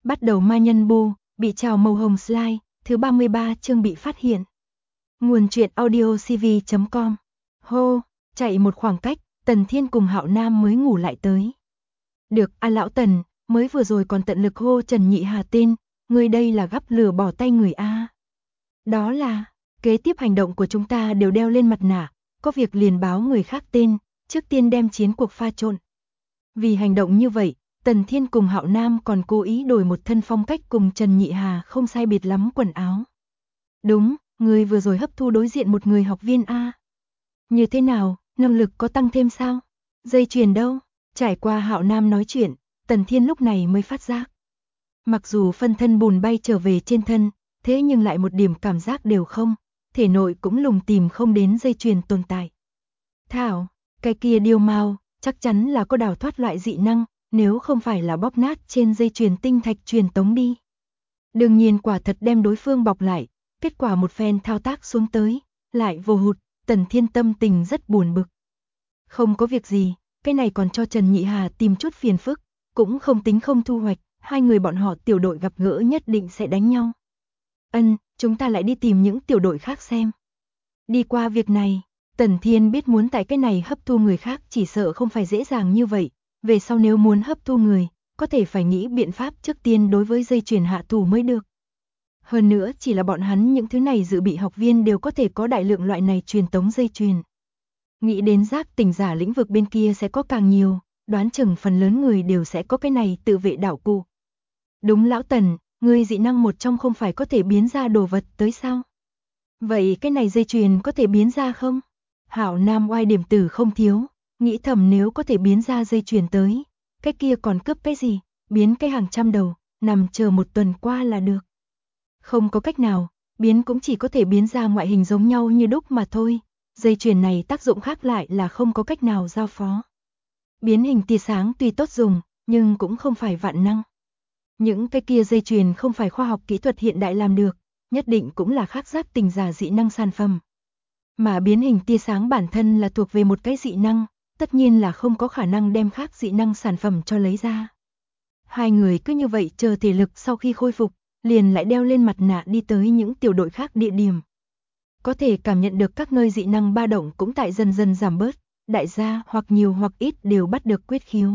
Bắt đầu ma nhân bu, bị trào màu hồng slide, thứ 33 chương bị phát hiện. Nguồn truyện audio cv.com. Hô, chạy một khoảng cách, Tần Thiên cùng Hạo Nam mới ngủ lại tới. Được, lão Tần, mới vừa rồi còn tận lực hô Trần Nhị Hà tên, người đây là gắp lửa bỏ tay người a. Đó là, kế tiếp hành động của chúng ta đều đeo lên mặt nạ, có việc liền báo người khác tên, trước tiên đem chiến cuộc pha trộn. Vì hành động như vậy, Tần Thiên cùng Hạo Nam còn cố ý đổi một thân phong cách cùng Trần Nhị Hà không sai biệt lắm quần áo. Đúng, người vừa rồi hấp thu đối diện một người học viên A. Như thế nào, năng lực có tăng thêm sao? Dây chuyền đâu? Trải qua Hạo Nam nói chuyện, Tần Thiên lúc này mới phát giác. Mặc dù phân thân bùn bay trở về trên thân, thế nhưng lại một điểm cảm giác đều không, thể nội cũng lùng tìm không đến dây chuyền tồn tại. Thảo, cái kia điêu mao, chắc chắn là có đào thoát loại dị năng, nếu không phải là bóp nát trên dây chuyền tinh thạch truyền tống đi. Đương nhiên quả thật đem đối phương bọc lại, kết quả một phen thao tác xuống tới, lại vô hụt, Tần Thiên tâm tình rất buồn bực. Không có việc gì, cái này còn cho Trần Nhị Hà tìm chút phiền phức, cũng không tính không thu hoạch, hai người bọn họ tiểu đội gặp gỡ nhất định sẽ đánh nhau. Chúng ta lại đi tìm những tiểu đội khác xem. Đi qua việc này, Tần Thiên biết muốn tại cái này hấp thu người khác chỉ sợ không phải dễ dàng như vậy, về sau nếu muốn hấp thu người, có thể phải nghĩ biện pháp trước tiên đối với dây chuyền hạ thủ mới được. Hơn nữa chỉ là bọn hắn những thứ này dự bị học viên đều có thể có đại lượng loại này truyền tống dây chuyền. Nghĩ đến giác tỉnh giả lĩnh vực bên kia sẽ có càng nhiều, đoán chừng phần lớn người đều sẽ có cái này tự vệ đạo cụ. Đúng lão Tần, ngươi dị năng một trong không phải có thể biến ra đồ vật tới sao? Vậy cái này dây chuyền có thể biến ra không? Hạo Nam oai điểm tử không thiếu, nghĩ thầm nếu có thể biến ra dây chuyền tới, cái kia còn cướp cái gì, biến cái hàng trăm đầu, nằm chờ một tuần qua là được. Không có cách nào, biến cũng chỉ có thể biến ra ngoại hình giống nhau như đúc mà thôi, dây chuyền này tác dụng khác lại là không có cách nào giao phó. Biến hình tia sáng tuy tốt dùng, nhưng cũng không phải vạn năng. Những cái kia dây chuyền không phải khoa học kỹ thuật hiện đại làm được, nhất định cũng là khác giác tỉnh giả dị năng sản phẩm. Mà biến hình tia sáng bản thân là thuộc về một cái dị năng, tất nhiên là không có khả năng đem khác dị năng sản phẩm cho lấy ra. Hai người cứ như vậy chờ thể lực sau khi khôi phục, liền lại đeo lên mặt nạ đi tới những tiểu đội khác địa điểm. Có thể cảm nhận được các nơi dị năng ba động cũng tại dần dần giảm bớt, đại gia hoặc nhiều hoặc ít đều bắt được quyết khiếu.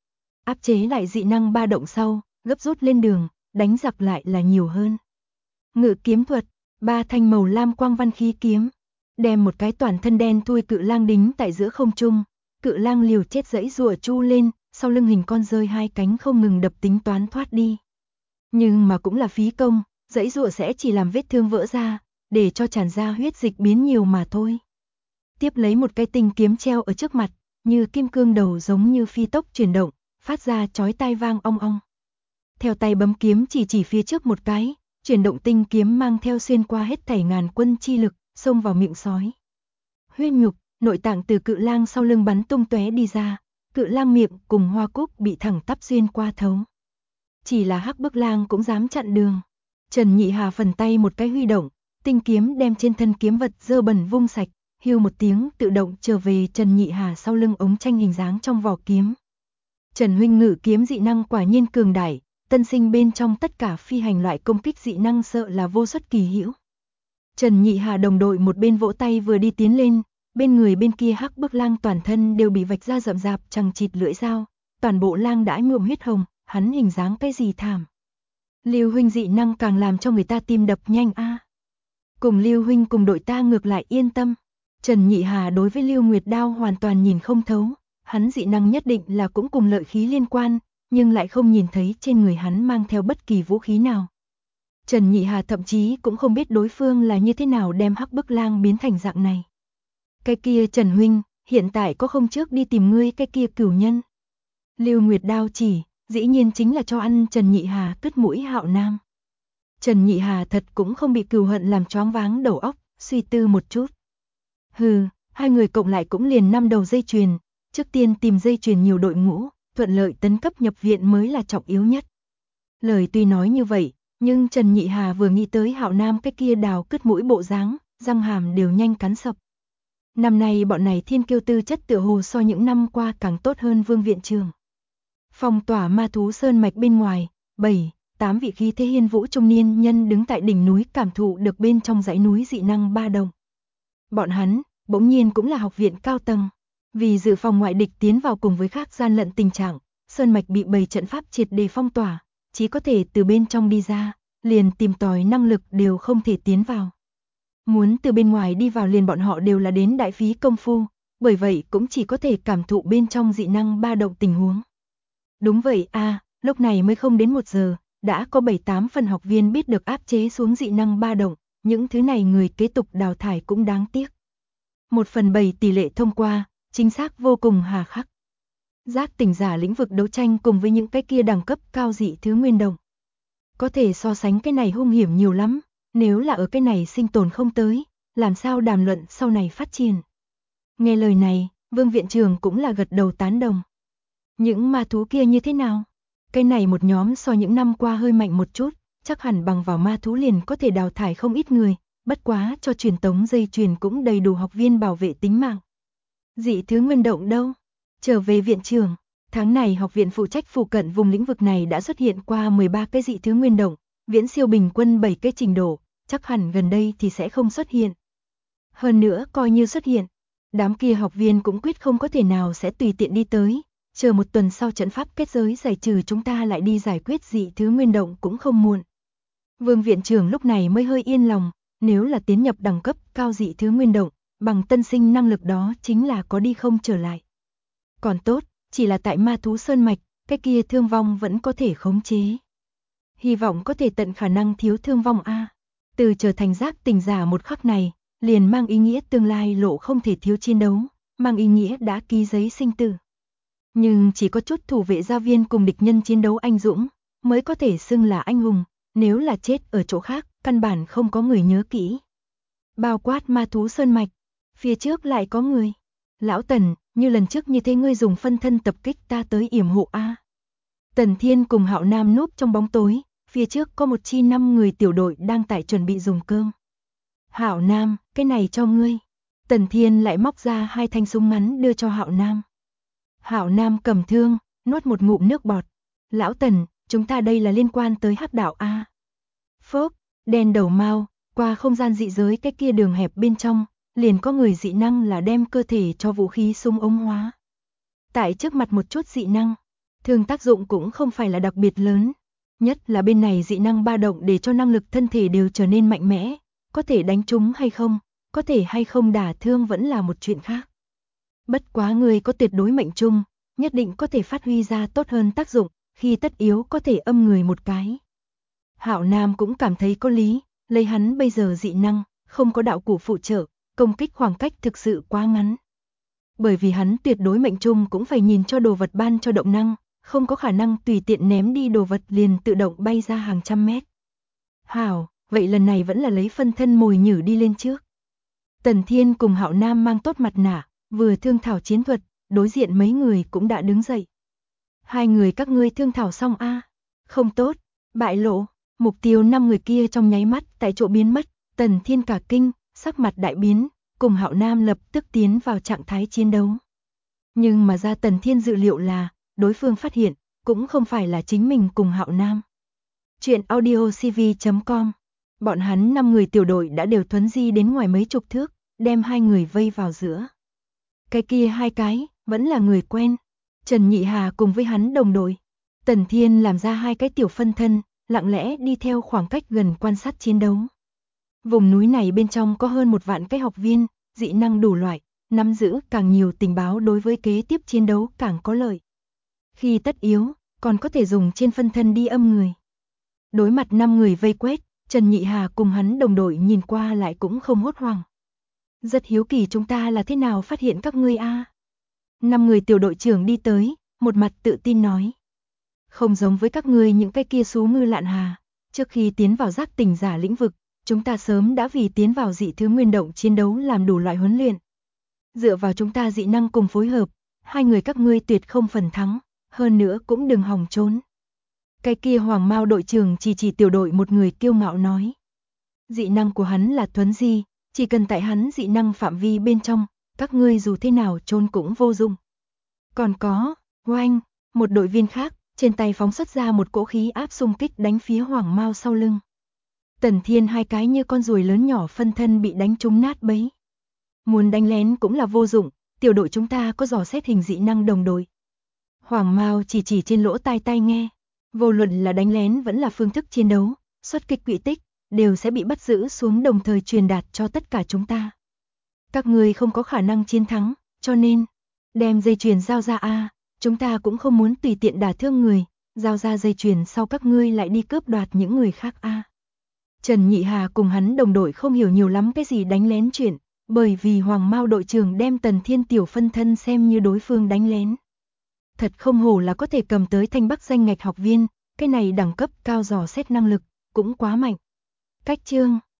Áp chế lại dị năng ba động sau, gấp rút lên đường, đánh giặc lại là nhiều hơn. Ngự kiếm thuật, ba thanh màu lam quang văn khí kiếm, đem một cái toàn thân đen thui cự lang đính tại giữa không trung, cự lang liều chết giãy giụa chu lên, sau lưng hình con rơi hai cánh không ngừng đập tính toán thoát đi. Nhưng mà cũng là phí công, giãy giụa sẽ chỉ làm vết thương vỡ ra, để cho tràn ra huyết dịch biến nhiều mà thôi. Tiếp lấy một cái tinh kiếm treo ở trước mặt, như kim cương đầu giống như phi tốc chuyển động, phát ra chói tai vang ong ong. Theo tay bấm kiếm chỉ phía trước một cái, chuyển động tinh kiếm mang theo xuyên qua hết thảy ngàn quân chi lực, xông vào miệng sói. Huyết nhục, nội tạng từ cự lang sau lưng bắn tung tóe đi ra, cự lang miệng cùng hoa cúc bị thẳng tắp xuyên qua thấu. Chỉ là Hắc Bức Lang cũng dám chặn đường. Trần Nhị Hà phần tay một cái huy động, tinh kiếm đem trên thân kiếm vật dơ bẩn vung sạch, hưu một tiếng tự động trở về Trần Nhị Hà sau lưng ống tranh hình dáng trong vỏ kiếm. Trần huynh ngự kiếm dị năng quả nhiên cường đại, tân sinh bên trong tất cả phi hành loại công kích dị năng sợ là vô xuất kỳ hữu. Trần Nhị Hà đồng đội một bên vỗ tay vừa đi tiến lên, bên người bên kia Hắc Bức Lang toàn thân đều bị vạch ra rậm rạp chằng chịt lưỡi dao, toàn bộ lang đã nhuộm huyết hồng, hắn hình dáng cái gì thảm. Lưu huynh dị năng càng làm cho người ta tim đập nhanh a. Cùng Lưu huynh cùng đội ta ngược lại yên tâm. Trần Nhị Hà đối với Lưu Nguyệt Đao hoàn toàn nhìn không thấu, hắn dị năng nhất định là cũng cùng lợi khí liên quan, nhưng lại không nhìn thấy trên người hắn mang theo bất kỳ vũ khí nào. Trần Nhị Hà thậm chí cũng không biết đối phương là như thế nào đem Hắc Bức Lang biến thành dạng này. Cái kia Trần huynh, hiện tại có không trước đi tìm ngươi cái kia cửu nhân. Lưu Nguyệt Đao chỉ, dĩ nhiên chính là cho ăn Trần Nhị Hà cứt mũi Hạo Nam. Trần Nhị Hà thật cũng không bị cừu hận làm choáng váng đầu óc, suy tư một chút. Hừ, hai người cộng lại cũng liền 5 đầu dây chuyền, trước tiên tìm dây chuyền nhiều đội ngũ, thuận lợi tấn cấp nhập viện mới là trọng yếu nhất. Lời tuy nói như vậy, nhưng Trần Nhị Hà vừa nghĩ tới Hạo Nam cái kia đào cứt mũi bộ dáng, răng hàm đều nhanh cắn sập. Năm nay bọn này thiên kiêu tư chất tựa hồ so những năm qua càng tốt hơn Vương viện trường. Phong tỏa ma thú sơn mạch bên ngoài, 7, 8 vị khí thế hiên vũ trung niên nhân đứng tại đỉnh núi cảm thụ được bên trong dãy núi dị năng ba động. Bọn hắn, bỗng nhiên cũng là học viện cao tầng. Vì dự phòng ngoại địch tiến vào cùng với khác gian lận tình trạng, sơn mạch bị bầy trận pháp triệt để phong tỏa, chỉ có thể từ bên trong đi ra, liền tìm tòi năng lực đều không thể tiến vào. Muốn từ bên ngoài đi vào liền bọn họ đều là đến đại phí công phu, bởi vậy cũng chỉ có thể cảm thụ bên trong dị năng ba động tình huống. Đúng vậy lúc này mới không đến 1 giờ, đã có 7-8 phần học viên biết được áp chế xuống dị năng ba động, những thứ này người kế tục đào thải cũng đáng tiếc. 1/7 tỷ lệ thông qua, chính xác vô cùng hà khắc. Giác tỉnh giả lĩnh vực đấu tranh cùng với những cái kia đẳng cấp cao dị thứ nguyên động. Có thể so sánh cái này hung hiểm nhiều lắm, nếu là ở cái này sinh tồn không tới, làm sao đàm luận sau này phát triển. Nghe lời này, Vương viện trưởng cũng là gật đầu tán đồng. Những ma thú kia như thế nào? Cái này một nhóm so những năm qua hơi mạnh một chút, chắc hẳn bằng vào ma thú liền có thể đào thải không ít người, bất quá cho truyền tống dây chuyền cũng đầy đủ học viên bảo vệ tính mạng. Dị thứ nguyên động đâu? Trở về viện trưởng, tháng này học viện phụ trách phụ cận vùng lĩnh vực này đã xuất hiện qua 13 cái dị thứ nguyên động, viễn siêu bình quân 7 cái trình độ, chắc hẳn gần đây thì sẽ không xuất hiện. Hơn nữa coi như xuất hiện, đám kia học viên cũng quyết không có thể nào sẽ tùy tiện đi tới, chờ 1 tuần sau trận pháp kết giới giải trừ chúng ta lại đi giải quyết dị thứ nguyên động cũng không muộn. Vương viện trưởng lúc này mới hơi yên lòng, nếu là tiến nhập đẳng cấp cao dị thứ nguyên động, bằng tân sinh năng lực đó chính là có đi không trở lại. Còn tốt, chỉ là tại ma thú sơn mạch, cái kia thương vong vẫn có thể khống chế. Hy vọng có thể tận khả năng thiếu thương vong Từ trở thành giác tỉnh giả một khắc này, liền mang ý nghĩa tương lai lộ không thể thiếu chiến đấu, mang ý nghĩa đã ký giấy sinh tử. Nhưng chỉ có chút thủ vệ gia viên cùng địch nhân chiến đấu anh dũng, mới có thể xưng là anh hùng, nếu là chết ở chỗ khác, căn bản không có người nhớ kỹ. Bao quát ma thú sơn mạch, phía trước lại có người. Lão Tần, như lần trước như thế ngươi dùng phân thân tập kích ta tới yểm hộ Tần Thiên cùng Hạo Nam núp trong bóng tối, phía trước có một chi 5 người tiểu đội đang tại chuẩn bị dùng cơm. Hạo Nam, cái này cho ngươi. Tần Thiên lại móc ra 2 thanh súng ngắn đưa cho Hạo Nam. Hạo Nam cầm thương, nuốt một ngụm nước bọt. Lão Tần, chúng ta đây là liên quan tới hắc đạo Phốc, đen đầu mao, qua không gian dị giới cái kia đường hẹp bên trong, liền có người dị năng là đem cơ thể cho vũ khí súng ống hóa. Tại trước mặt một chút dị năng, thường tác dụng cũng không phải là đặc biệt lớn. Nhất là bên này dị năng ba động để cho năng lực thân thể đều trở nên mạnh mẽ, có thể đánh trúng hay không, có thể hay không đả thương vẫn là một chuyện khác. Bất quá người có tuyệt đối mệnh trung, nhất định có thể phát huy ra tốt hơn tác dụng, khi tất yếu có thể âm người một cái. Hạo Nam cũng cảm thấy có lý, lấy hắn bây giờ dị năng, không có đạo cụ phụ trợ, công kích khoảng cách thực sự quá ngắn. Bởi vì hắn tuyệt đối mệnh trung cũng phải nhìn cho đồ vật ban cho động năng, không có khả năng tùy tiện ném đi đồ vật liền tự động bay ra hàng trăm mét. Hảo, vậy lần này vẫn là lấy phân thân mồi nhử đi lên trước. Tần Thiên cùng Hạo Nam mang tốt mặt nạ, vừa thương thảo chiến thuật, đối diện mấy người cũng đã đứng dậy. 2 người các ngươi thương thảo xong Không tốt, bại lộ, mục tiêu 5 người kia trong nháy mắt tại chỗ biến mất, Tần Thiên cả kinh, sắc mặt đại biến, cùng Hạo Nam lập tức tiến vào trạng thái chiến đấu. Nhưng mà ra Tần Thiên dự liệu là, đối phương phát hiện, cũng không phải là chính mình cùng Hạo Nam. Chuyện audiocv.com. Bọn hắn 5 người tiểu đội đã đều thuấn di đến ngoài mấy chục thước, đem 2 người vây vào giữa. Cái kia 2 cái, vẫn là người quen. Trần Nhị Hà cùng với hắn đồng đội. Tần Thiên làm ra 2 cái tiểu phân thân, lặng lẽ đi theo khoảng cách gần quan sát chiến đấu. Vùng núi này bên trong có hơn 1 vạn cái học viên, dị năng đủ loại, nắm giữ càng nhiều tình báo đối với kế tiếp chiến đấu càng có lợi. Khi tất yếu, còn có thể dùng trên phân thân đi âm người. Đối mặt 5 người vây quét, Trần Nhị Hà cùng hắn đồng đội nhìn qua lại cũng không hốt hoảng. Rất hiếu kỳ chúng ta là thế nào phát hiện các ngươi 5 người tiểu đội trưởng đi tới, một mặt tự tin nói. Không giống với các ngươi những cái kia xú ngư lạn hà, trước khi tiến vào giác tỉnh giả lĩnh vực, chúng ta sớm đã vì tiến vào dị thứ nguyên động chiến đấu làm đủ loại huấn luyện. Dựa vào chúng ta dị năng cùng phối hợp, 2 người các ngươi tuyệt không phần thắng, hơn nữa cũng đừng hòng trốn. Cái kia Hoàng Mao đội trưởng chỉ tiểu đội một người kiêu ngạo nói. Dị năng của hắn là thuấn di, chỉ cần tại hắn dị năng phạm vi bên trong, các ngươi dù thế nào trốn cũng vô dụng. Còn có, oanh, một đội viên khác, trên tay phóng xuất ra một cỗ khí áp xung kích đánh phía Hoàng Mao sau lưng. Tần Thiên hai cái như con ruồi lớn nhỏ phân thân bị đánh trúng nát bấy. Muốn đánh lén cũng là vô dụng, tiểu đội chúng ta có dò xét hình dị năng đồng đội. Hoàng Mao chỉ trên lỗ tai nghe, vô luận là đánh lén vẫn là phương thức chiến đấu, xuất kích quỹ tích, đều sẽ bị bắt giữ xuống đồng thời truyền đạt cho tất cả chúng ta. Các người không có khả năng chiến thắng, cho nên, đem dây chuyền giao ra a, chúng ta cũng không muốn tùy tiện đả thương người, giao ra dây chuyền sau các ngươi lại đi cướp đoạt những người khác a. Trần Nhị Hà cùng hắn đồng đội không hiểu nhiều lắm cái gì đánh lén chuyện, bởi vì Hoàng Mao đội trưởng đem Tần Thiên tiểu phân thân xem như đối phương đánh lén. Thật không hổ là có thể cầm tới Thanh Bắc danh ngạch học viên, cái này đẳng cấp cao dò xét năng lực, cũng quá mạnh. Cách chương